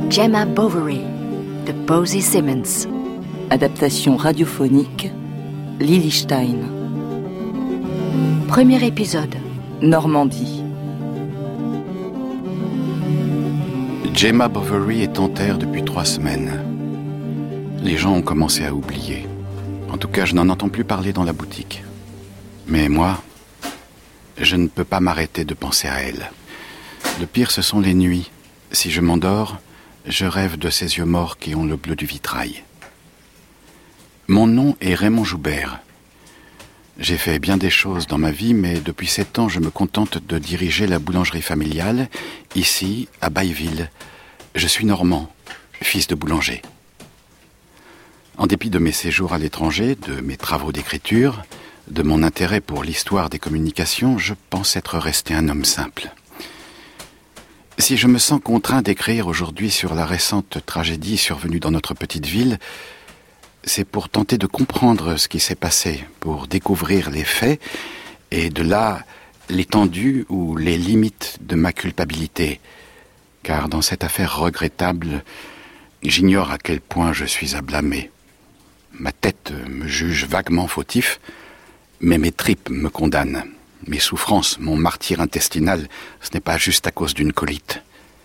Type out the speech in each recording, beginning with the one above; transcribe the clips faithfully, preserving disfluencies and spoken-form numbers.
Gemma Bovary de Posy Simmons. Adaptation radiophonique, Lily Stein. Premier épisode. Normandie. Gemma Bovary est en terre depuis trois semaines. Les gens ont commencé à oublier. En tout cas, je n'en entends plus parler dans la boutique. Mais moi, je ne peux pas m'arrêter de penser à elle. Le pire, ce sont les nuits. Si je m'endors, je rêve de ces yeux morts qui ont le bleu du vitrail. Mon nom est Raymond Joubert. J'ai fait bien des choses dans ma vie, mais depuis sept ans, je me contente de diriger la boulangerie familiale, ici, à Bailleville. Je suis normand, fils de boulanger. En dépit de mes séjours à l'étranger, de mes travaux d'écriture, de mon intérêt pour l'histoire des communications, je pense être resté un homme simple. Si je me sens contraint d'écrire aujourd'hui sur la récente tragédie survenue dans notre petite ville, c'est pour tenter de comprendre ce qui s'est passé, pour découvrir les faits, et de là, l'étendue ou les limites de ma culpabilité. Car dans cette affaire regrettable, j'ignore à quel point je suis à blâmer. Ma tête me juge vaguement fautif, mais mes tripes me condamnent. Mes souffrances, mon martyre intestinal, ce n'est pas juste à cause d'une colite.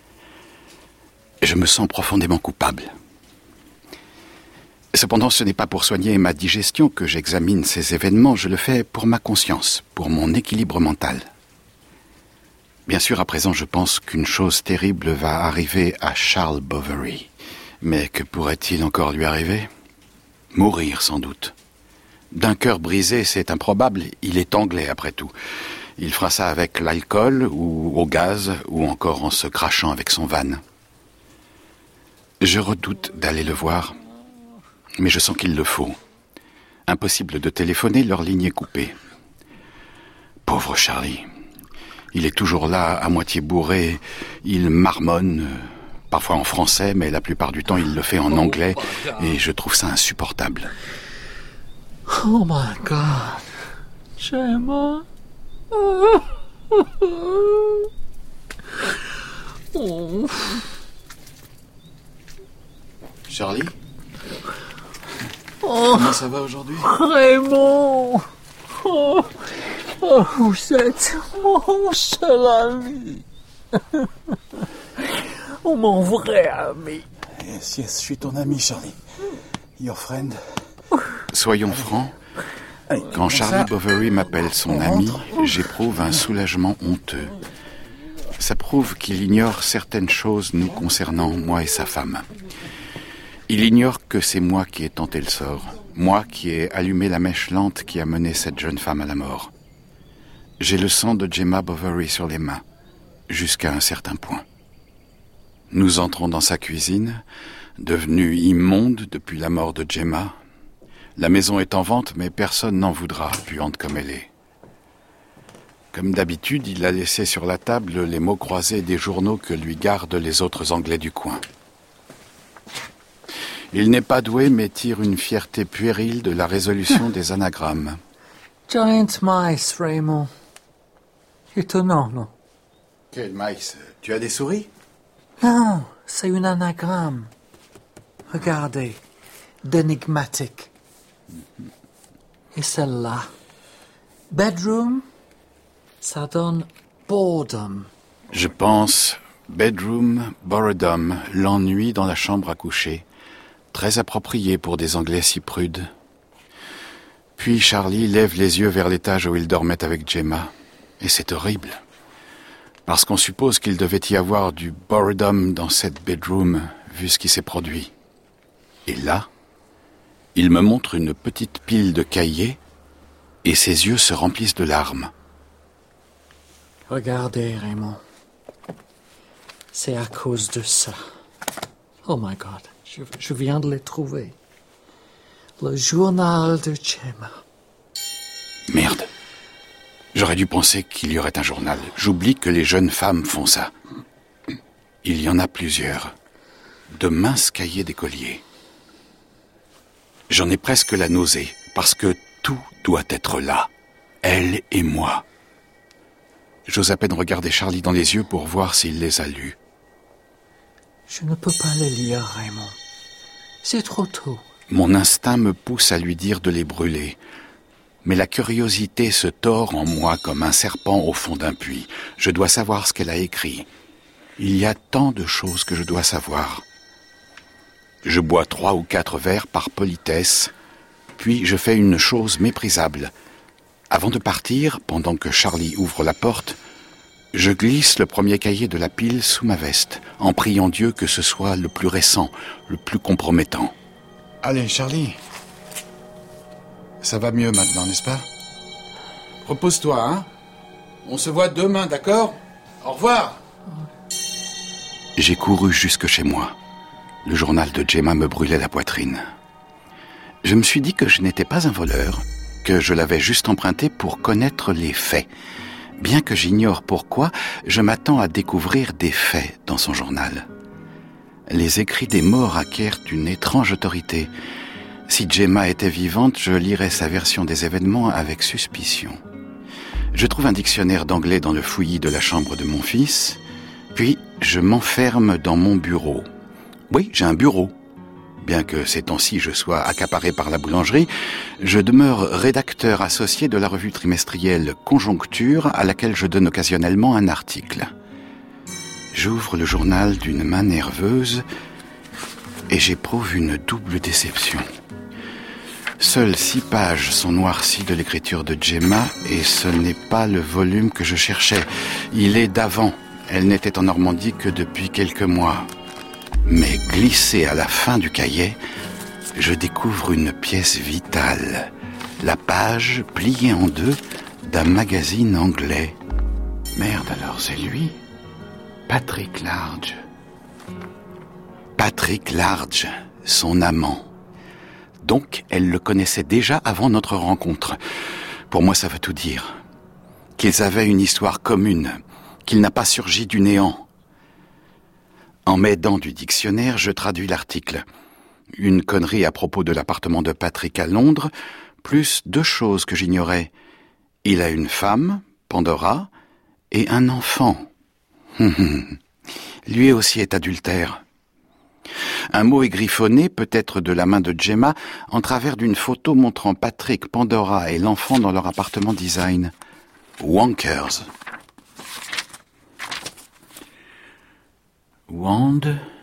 Je me sens profondément coupable. Cependant, ce n'est pas pour soigner ma digestion que j'examine ces événements, je le fais pour ma conscience, pour mon équilibre mental. Bien sûr, à présent, je pense qu'une chose terrible va arriver à Charles Bovary. Mais que pourrait-il encore lui arriver ? Mourir, sans doute. D'un cœur brisé, c'est improbable, il est anglais après tout. Il fera ça avec l'alcool, ou au gaz, ou encore en se crachant avec son van. Je redoute d'aller le voir, mais je sens qu'il le faut. Impossible de téléphoner, leur ligne est coupée. Pauvre Charlie. Il est toujours là, à moitié bourré, il marmonne, parfois en français, mais la plupart du temps il le fait en anglais, et je trouve ça insupportable. Oh my God, Gemma. Oh. Charlie, Oh. comment ça va aujourd'hui ? Raymond. Oh. Oh, vous êtes mon seul ami. Oh, mon vrai ami. Yes, yes, je suis ton ami, Charlie. Your friend. Soyons francs, quand Charlie Bovary m'appelle son ami, j'éprouve un soulagement honteux. Ça prouve qu'il ignore certaines choses nous concernant, moi et sa femme. Il ignore que c'est moi qui ai tenté le sort, moi qui ai allumé la mèche lente qui a mené cette jeune femme à la mort. J'ai le sang de Gemma Bovary sur les mains, jusqu'à un certain point. Nous entrons dans sa cuisine, devenue immonde depuis la mort de Gemma. La maison est en vente, mais personne n'en voudra, puante comme elle est. Comme d'habitude, il a laissé sur la table les mots croisés des journaux que lui gardent les autres Anglais du coin. Il n'est pas doué, mais tire une fierté puérile de la résolution des anagrammes. Giant mice, Raymond. Étonnant, non? Quel mice ? Tu as des souris ? Non, c'est un anagramme. Regardez, d'énigmatique. Et celle-là. Bedroom, ça donne boredom. Je pense bedroom, boredom, l'ennui dans la chambre à coucher. Très approprié pour des Anglais si prudes. Puis Charlie lève les yeux vers l'étage où il dormait avec Gemma. Et c'est horrible. Parce qu'on suppose qu'il devait y avoir du boredom dans cette bedroom, vu ce qui s'est produit. Et là, il me montre une petite pile de cahiers, et ses yeux se remplissent de larmes. Regardez, Raymond. C'est à cause de ça. Oh my God, je, je viens de les trouver. Le journal de Gemma. Merde. J'aurais dû penser qu'il y aurait un journal. J'oublie que les jeunes femmes font ça. Il y en a plusieurs. De minces cahiers d'écoliers. J'en ai presque la nausée, parce que tout doit être là. Elle et moi. J'ose à peine regarder Charlie dans les yeux pour voir s'il les a lus. Je ne peux pas les lire, Raymond. C'est trop tôt. Mon instinct me pousse à lui dire de les brûler. Mais la curiosité se tord en moi comme un serpent au fond d'un puits. Je dois savoir ce qu'elle a écrit. Il y a tant de choses que je dois savoir. Je bois trois ou quatre verres par politesse, puis je fais une chose méprisable. Avant de partir, pendant que Charlie ouvre la porte, je glisse le premier cahier de la pile sous ma veste, en priant Dieu que ce soit le plus récent, le plus compromettant. Allez, Charlie. Ça va mieux maintenant, n'est-ce pas? Repose-toi, hein? On se voit demain, d'accord? Au revoir! J'ai couru jusque chez moi. Le journal de Gemma me brûlait la poitrine. Je me suis dit que je n'étais pas un voleur, que je l'avais juste emprunté pour connaître les faits. Bien que j'ignore pourquoi, je m'attends à découvrir des faits dans son journal. Les écrits des morts acquièrent une étrange autorité. Si Gemma était vivante, je lirais sa version des événements avec suspicion. Je trouve un dictionnaire d'anglais dans le fouillis de la chambre de mon fils, puis je m'enferme dans mon bureau. Oui, j'ai un bureau. Bien que ces temps-ci je sois accaparé par la boulangerie, je demeure rédacteur associé de la revue trimestrielle Conjoncture, à laquelle je donne occasionnellement un article. J'ouvre le journal d'une main nerveuse et j'éprouve une double déception. Seules six pages sont noircies de l'écriture de Gemma et ce n'est pas le volume que je cherchais. Il est d'avant. Elle n'était en Normandie que depuis quelques mois. Mais glissé à la fin du cahier, je découvre une pièce vitale. La page, pliée en deux, d'un magazine anglais. Merde alors, c'est lui? Patrick Large. Patrick Large, son amant. Donc, elle le connaissait déjà avant notre rencontre. Pour moi, ça veut tout dire. Qu'ils avaient une histoire commune, qu'il n'a pas surgi du néant. En m'aidant du dictionnaire, je traduis l'article. Une connerie à propos de l'appartement de Patrick à Londres, plus deux choses que j'ignorais. Il a une femme, Pandora, et un enfant. Lui aussi est adultère. Un mot est griffonné, peut-être de la main de Gemma, en travers d'une photo montrant Patrick, Pandora et l'enfant dans leur appartement design. Wonkers. Wand,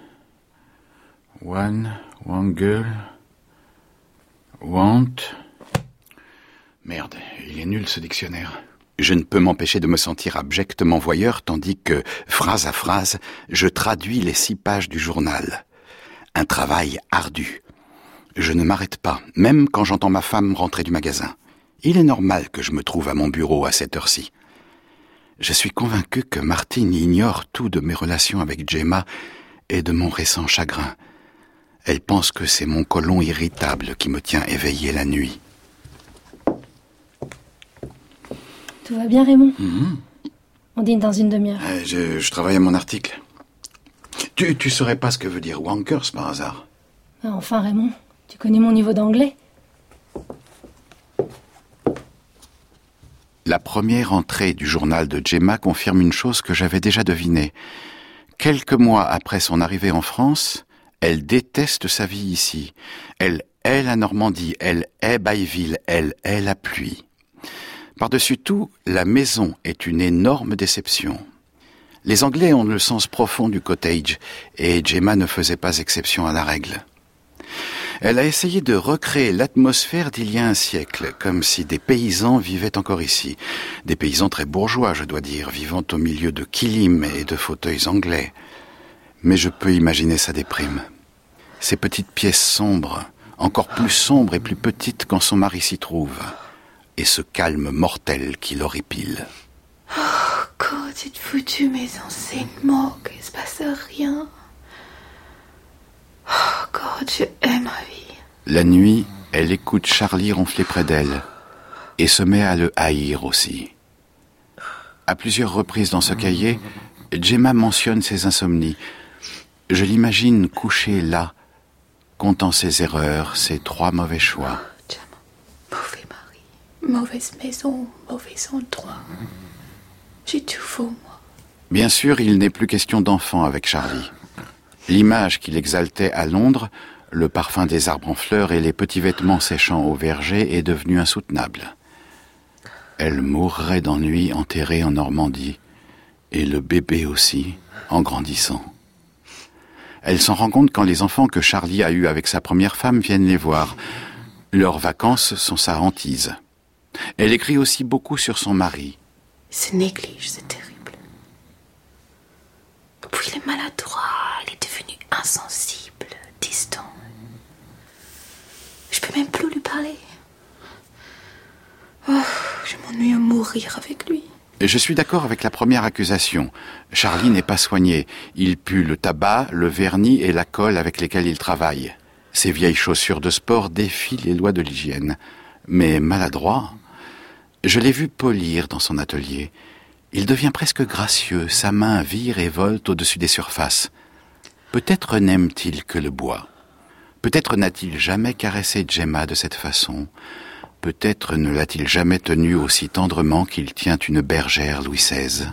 one, one girl, want. Merde, il est nul ce dictionnaire. Je ne peux m'empêcher de me sentir abjectement voyeur, tandis que, phrase à phrase, je traduis les six pages du journal. Un travail ardu. Je ne m'arrête pas, même quand j'entends ma femme rentrer du magasin. Il est normal que je me trouve à mon bureau à cette heure-ci. Je suis convaincu que Martine ignore tout de mes relations avec Gemma et de mon récent chagrin. Elle pense que c'est mon côlon irritable qui me tient éveillé la nuit. Tout va bien, Raymond? Mm-hmm. On dîne dans une demi-heure. Euh, je, je travaille à mon article. Tu, tu saurais pas ce que veut dire Wonkers par hasard? Ah, enfin, Raymond, tu connais mon niveau d'anglais? La première entrée du journal de Gemma confirme une chose que j'avais déjà devinée. Quelques mois après son arrivée en France, elle déteste sa vie ici. Elle hait la Normandie, elle hait Bayville, elle hait la pluie. Par-dessus tout, la maison est une énorme déception. Les Anglais ont le sens profond du cottage, et Gemma ne faisait pas exception à la règle. Elle a essayé de recréer l'atmosphère d'il y a un siècle, comme si des paysans vivaient encore ici. Des paysans très bourgeois, je dois dire, vivant au milieu de kilim et de fauteuils anglais. Mais je peux imaginer sa déprime. Ces petites pièces sombres, encore plus sombres et plus petites quand son mari s'y trouve. Et ce calme mortel qui l'horripile. Oh, God, cette foutue maison, c'est une morgue, il se passe rien. Oh, God, je hais ma vie. La nuit, elle écoute Charlie ronfler près d'elle et se met à le haïr aussi. À plusieurs reprises dans ce cahier, Gemma mentionne ses insomnies. Je l'imagine couchée là, comptant ses erreurs, ses trois mauvais choix. Oh, Gemma, mauvais mari, mauvaise maison, mauvais endroit. J'ai tout faux, moi. Bien sûr, il n'est plus question d'enfant avec Charlie. L'image qu'il exaltait à Londres, le parfum des arbres en fleurs et les petits vêtements séchant au verger, est devenue insoutenable. Elle mourrait d'ennui enterrée en Normandie, et le bébé aussi, en grandissant. Elle s'en rend compte quand les enfants que Charlie a eus avec sa première femme viennent les voir. Leurs vacances sont sa hantise. Elle écrit aussi beaucoup sur son mari. Il se néglige, c'est terrible. Puis il est maladroit, il est devenu insensible, distant. Je peux même plus lui parler. Oh, je m'ennuie à mourir avec lui. Je suis d'accord avec la première accusation. Charlie n'est pas soigné. Il pue le tabac, le vernis et la colle avec lesquels il travaille. Ses vieilles chaussures de sport défient les lois de l'hygiène. Mais maladroit, je l'ai vu polir dans son atelier. Il devient presque gracieux, sa main vire et volte au-dessus des surfaces. Peut-être n'aime-t-il que le bois. Peut-être n'a-t-il jamais caressé Gemma de cette façon. Peut-être ne l'a-t-il jamais tenue aussi tendrement qu'il tient une bergère Louis seize.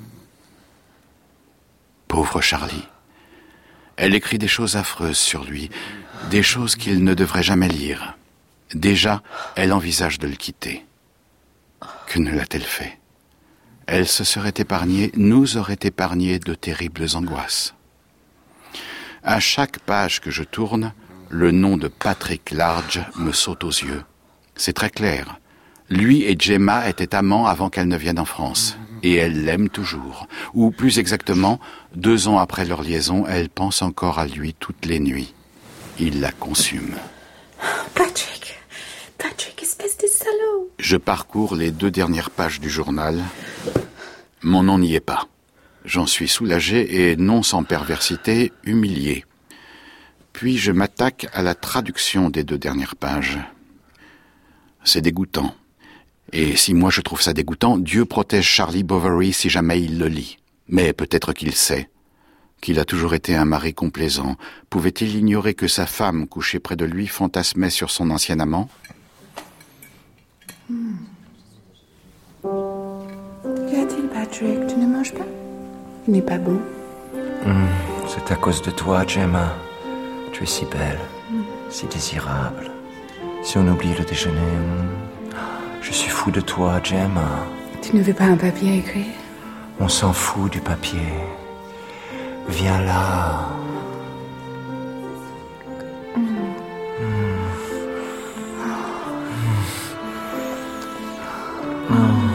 Pauvre Charlie. Elle écrit des choses affreuses sur lui, des choses qu'il ne devrait jamais lire. Déjà, elle envisage de le quitter. Que ne l'a-t-elle fait? Elle se serait épargnée, nous aurait épargné de terribles angoisses. À chaque page que je tourne, le nom de Patrick Large me saute aux yeux. C'est très clair. Lui et Gemma étaient amants avant qu'elle ne vienne en France. Et elle l'aime toujours. Ou plus exactement, deux ans après leur liaison, elle pense encore à lui toutes les nuits. Il la consume. Patrick, Patrick, espèce de salaud. Je parcours les deux dernières pages du journal. Mon nom n'y est pas. J'en suis soulagé et, non sans perversité, humilié. Puis je m'attaque à la traduction des deux dernières pages. C'est dégoûtant. Et si moi je trouve ça dégoûtant, Dieu protège Charlie Bovary si jamais il le lit. Mais peut-être qu'il sait. Qu'il a toujours été un mari complaisant. Pouvait-il ignorer que sa femme, couchée près de lui, fantasmait sur son ancien amant? Hmm. Qu'y a-t-il, Patrick? Tu ne manges pas? Il n'est pas bon. Mm, c'est à cause de toi, Gemma. Tu es si belle, mm. si désirable. Si on oublie le déjeuner, mm, je suis fou de toi, Gemma. Tu ne veux pas un papier à écrire? On s'en fout du papier. Viens là. Mm. Mm. Mm. Mm.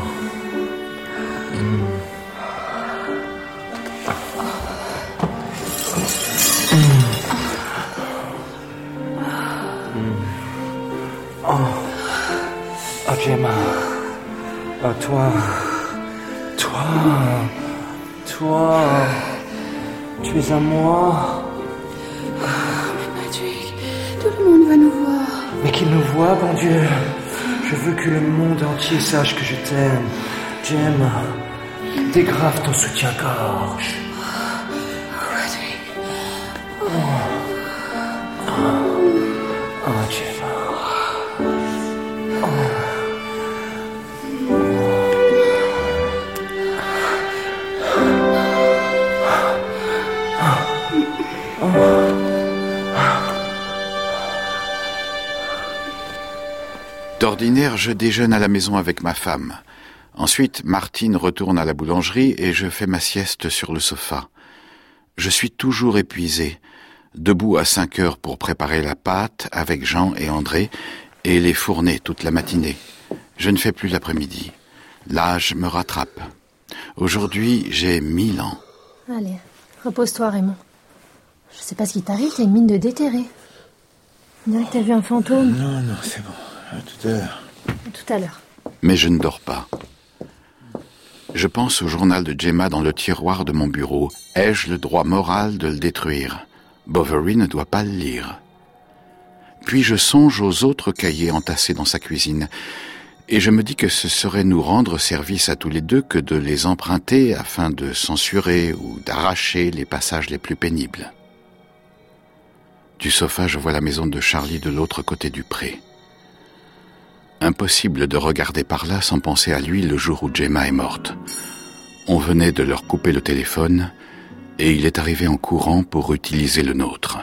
Oh, Gemma. Oh, toi. Toi. Toi. Tu es à moi. Patrick, tout le monde va nous voir. Mais qu'il nous voit, bon Dieu. Je veux que le monde entier sache que je t'aime. Gemma, dégrave ton soutien-gorge. Patrick. Oh. Oh. Oh, Gemma. D'ordinaire, je déjeune à la maison avec ma femme. Ensuite, Martine retourne à la boulangerie et je fais ma sieste sur le sofa. Je suis toujours épuisé, debout à cinq heures pour préparer la pâte avec Jean et André et les fourner toute la matinée. Je ne fais plus l'après-midi. L'âge me rattrape. Aujourd'hui, j'ai mille ans. Allez, repose-toi, Raymond. Je sais pas ce qui t'arrive, t'as une mine de déterré. On dirait que t'as vu un fantôme. Non, non, c'est bon. À tout à l'heure. À tout à l'heure. Mais je ne dors pas. Je pense au journal de Gemma dans le tiroir de mon bureau. Ai-je le droit moral de le détruire? Bovary ne doit pas le lire. Puis je songe aux autres cahiers entassés dans sa cuisine. Et je me dis que ce serait nous rendre service à tous les deux que de les emprunter afin de censurer ou d'arracher les passages les plus pénibles. Du sofa, je vois la maison de Charlie de l'autre côté du pré. Impossible de regarder par là sans penser à lui le jour où Gemma est morte. On venait de leur couper le téléphone et il est arrivé en courant pour utiliser le nôtre.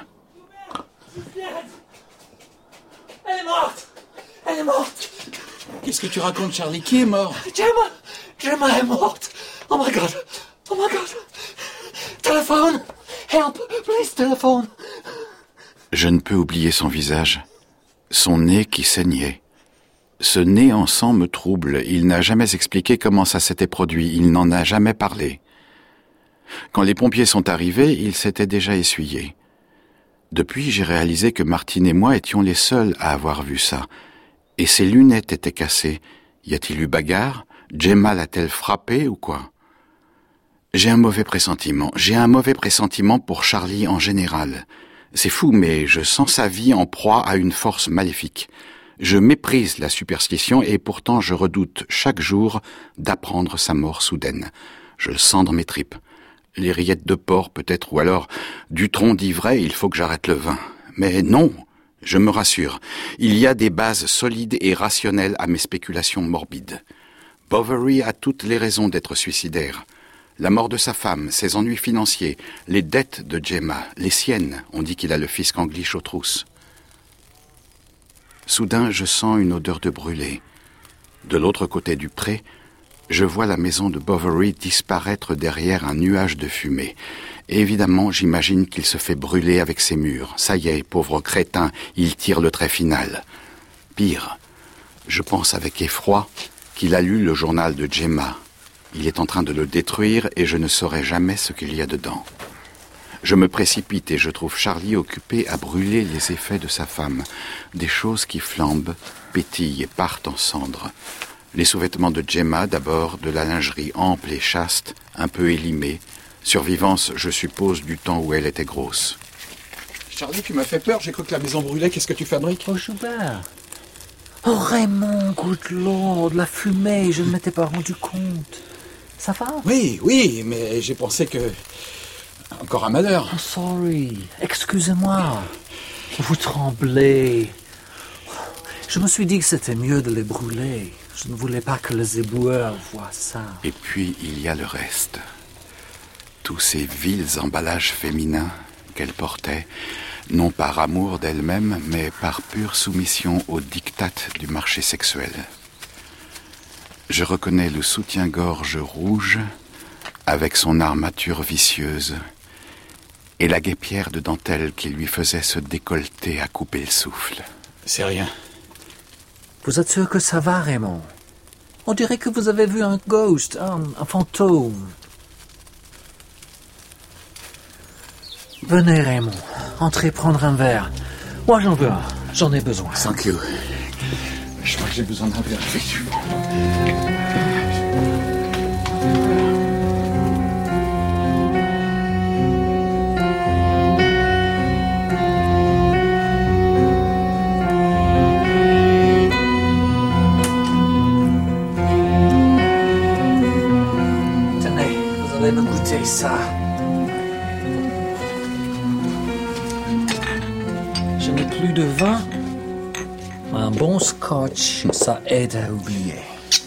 Elle est morte! Elle est morte! Qu'est-ce que tu racontes, Charlie? Qui est mort? Gemma! Gemma est morte! Oh my God! Oh my God! Téléphone! Help! Please, téléphone! Je ne peux oublier son visage, son nez qui saignait. Ce nez en sang me trouble. Il n'a jamais expliqué comment ça s'était produit. Il n'en a jamais parlé. Quand les pompiers sont arrivés, il s'était déjà essuyé. Depuis, j'ai réalisé que Martine et moi étions les seuls à avoir vu ça. Et ses lunettes étaient cassées. Y a-t-il eu bagarre? Gemma l'a-t-elle frappé ou quoi? J'ai un mauvais pressentiment. J'ai un mauvais pressentiment pour Charlie en général. C'est fou, mais je sens sa vie en proie à une force maléfique. Je méprise la superstition et pourtant je redoute chaque jour d'apprendre sa mort soudaine. Je le sens dans mes tripes. Les rillettes de porc peut-être, ou alors du tronc d'ivraie, il faut que j'arrête le vin. Mais non, je me rassure. Il y a des bases solides et rationnelles à mes spéculations morbides. Bovary a toutes les raisons d'être suicidaire. La mort de sa femme, ses ennuis financiers, les dettes de Gemma, les siennes. On dit qu'il a le fisc Anglish aux trousses. Soudain, je sens une odeur de brûlé. De l'autre côté du pré, je vois la maison de Bovary disparaître derrière un nuage de fumée. Et évidemment, j'imagine qu'il se fait brûler avec ses murs. Ça y est, pauvre crétin, il tire le trait final. Pire, je pense avec effroi qu'il a lu le journal de Gemma. Il est en train de le détruire et je ne saurai jamais ce qu'il y a dedans. Je me précipite et je trouve Charlie occupé à brûler les effets de sa femme. Des choses qui flambent, pétillent et partent en cendres. Les sous-vêtements de Gemma, d'abord, de la lingerie ample et chaste, un peu élimée. Survivance, je suppose, du temps où elle était grosse. Charlie, tu m'as fait peur, j'ai cru que la maison brûlait. Qu'est-ce que tu fabriques? Oh, Joubert! Oh, Raymond, good Lord, la fumée, je ne m'étais pas rendu compte. Ça va? Oui, oui, mais j'ai pensé que... Encore un malheur. Oh, sorry. Excusez-moi. Vous tremblez. Je me suis dit que c'était mieux de les brûler. Je ne voulais pas que les éboueurs voient ça. Et puis, il y a le reste. Tous ces vils emballages féminins qu'elle portait, non par amour d'elle-même, mais par pure soumission aux diktats du marché sexuel. Je reconnais le soutien-gorge rouge avec son armature vicieuse et la guêpière de dentelle qui lui faisait se décolleter à couper le souffle. C'est rien. Vous êtes sûr que ça va, Raymond? On dirait que vous avez vu un ghost, un, un fantôme. Venez, Raymond. Entrez prendre un verre. Moi, j'en veux un. J'en ai besoin. Thank you. Je crois que j'ai besoin d'un verre, effectivement. Tenez, vous allez me goûter ça. Je n'ai plus de vin. Un bon scotch, ça aide à oublier.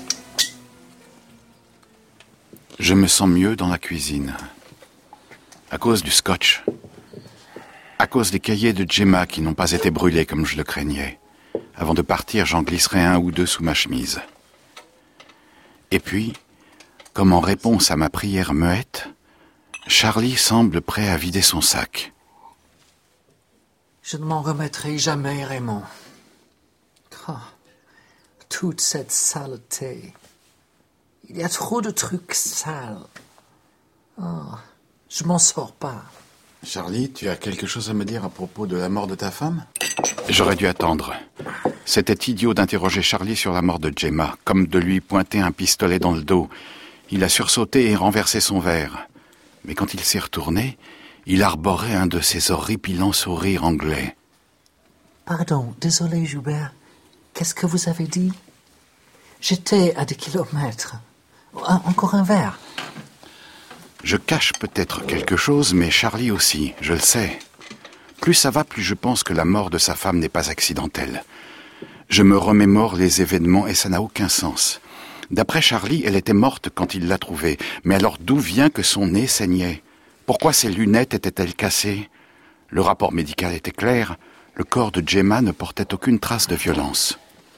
Je me sens mieux dans la cuisine. À cause du scotch. À cause des cahiers de Gemma qui n'ont pas été brûlés comme je le craignais. Avant de partir, j'en glisserai un ou deux sous ma chemise. Et puis, comme en réponse à ma prière muette, Charlie semble prêt à vider son sac. Je ne m'en remettrai jamais, Raymond. Oh, toute cette saleté. Il y a trop de trucs sales. Oh, je m'en sors pas. Charlie, tu as quelque chose à me dire à propos de la mort de ta femme? J'aurais dû attendre. C'était idiot d'interroger Charlie sur la mort de Gemma, comme de lui pointer un pistolet dans le dos. Il a sursauté et renversé son verre. Mais quand il s'est retourné, il arborait un de ces horripilants sourires anglais. Pardon, désolé, Joubert. Qu'est-ce que vous avez dit? J'étais à des kilomètres. Un, encore un verre. Je cache peut-être quelque chose, mais Charlie aussi, je le sais. Plus ça va, plus je pense que la mort de sa femme n'est pas accidentelle. Je me remémore les événements et ça n'a aucun sens. D'après Charlie, elle était morte quand il l'a trouvée. Mais alors d'où vient que son nez saignait? Pourquoi ses lunettes étaient-elles cassées? Le rapport médical était clair. Le corps de Gemma ne portait aucune trace de violence.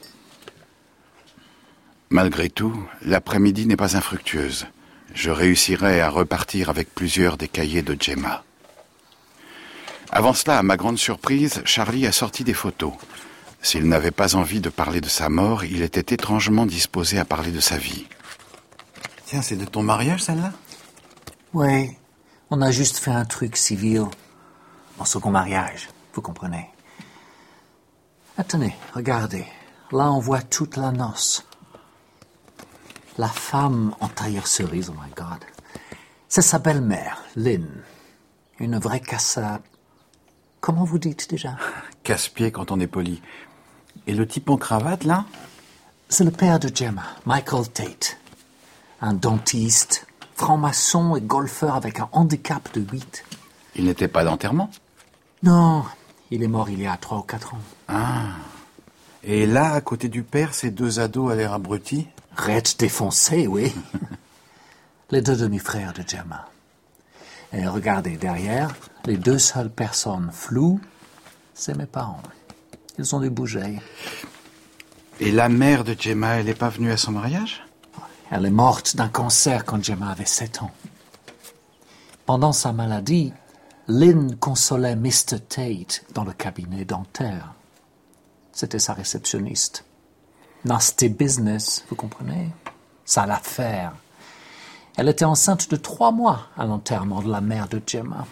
Malgré tout, l'après-midi n'est pas infructueuse. Je réussirai à repartir avec plusieurs des cahiers de Gemma. Avant cela, à ma grande surprise, Charlie a sorti des photos. S'il n'avait pas envie de parler de sa mort, il était étrangement disposé à parler de sa vie. Tiens, c'est de ton mariage, celle-là? Oui, on a juste fait un truc civil. Mon second mariage, vous comprenez. Ah, tenez, regardez. Là, on voit toute la noce. La femme en tailleur cerise, oh my God. C'est sa belle-mère, Lynn. Une vraie cassa... Comment vous dites déjà? Casse-pied quand on est poli. Et le type en cravate, là? C'est le père de Gemma, Michael Tate. Un dentiste, franc-maçon et golfeur avec un handicap de huit. Il n'était pas d'enterrement? Non, il est mort il y a trois ou quatre ans. Ah. Et là, à côté du père, ces deux ados à l'air abrutis? Raides défoncés, oui. Les deux demi-frères de Gemma. Et regardez, derrière, les deux seules personnes floues, c'est mes parents. Ils ont dû bouger. Et la mère de Gemma, elle n'est pas venue à son mariage? Elle est morte d'un cancer quand Gemma avait sept ans. Pendant sa maladie, Lynn consolait mister Tate dans le cabinet dentaire. C'était sa réceptionniste. Nasty business, vous comprenez? Sale affaire. Elle était enceinte de trois mois à l'enterrement de la mère de Gemma.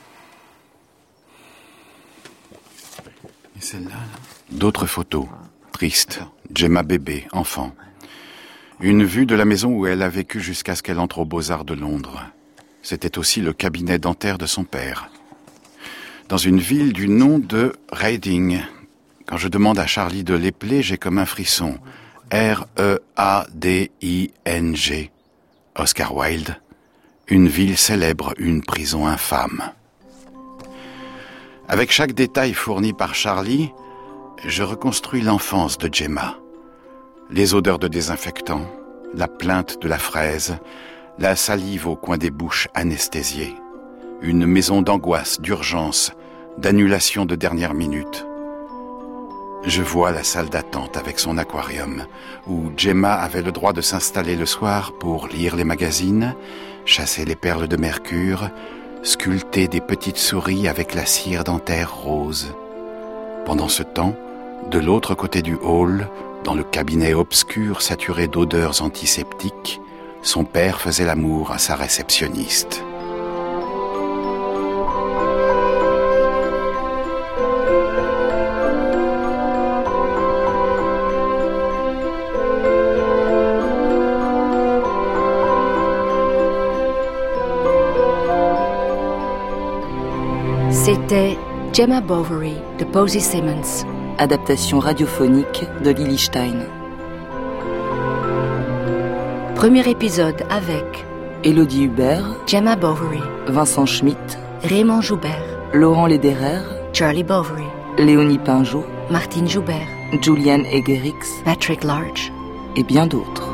Et celle-là, là? D'autres photos, tristes. Gemma bébé, enfant. Une vue de la maison où elle a vécu jusqu'à ce qu'elle entre aux Beaux-Arts de Londres. C'était aussi le cabinet dentaire de son père. Dans une ville du nom de Reading. Quand je demande à Charlie de l'épeler, j'ai comme un frisson. R E A D I N G. Oscar Wilde. Une ville célèbre, une prison infâme. Avec chaque détail fourni par Charlie, je reconstruis l'enfance de Gemma. Les odeurs de désinfectant, la plainte de la fraise, la salive au coin des bouches anesthésiées. Une maison d'angoisse, d'urgence, d'annulation de dernière minute. Je vois la salle d'attente avec son aquarium, où Gemma avait le droit de s'installer le soir pour lire les magazines, chasser les perles de mercure, sculpter des petites souris avec la cire dentaire rose. Pendant ce temps, de l'autre côté du hall, dans le cabinet obscur saturé d'odeurs antiseptiques, son père faisait l'amour à sa réceptionniste. C'était Gemma Bovary de Posey Simmons. Adaptation radiophonique de Lily Stein. Premier épisode avec Élodie Hubert, Gemma Bovary, Vincent Schmitt, Raymond Joubert, Laurent Lederer, Charlie Bovary, Léonie Pinjot, Martine Joubert, Julianne Egerix, Patrick Large et bien d'autres.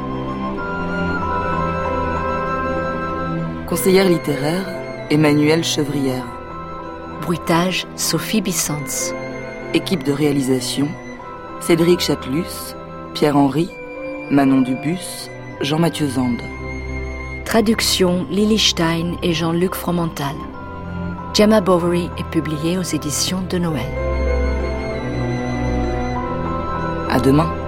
Conseillère littéraire, Emmanuelle Chevrière. Bruitage, Sophie Bissens. Équipe de réalisation, Cédric Chatelus, Pierre-Henry, Manon Dubus, Jean-Mathieu Zande. Traduction, Lily Stein et Jean-Luc Fromental. Gemma Bovary est publiée aux éditions de Noël. À demain.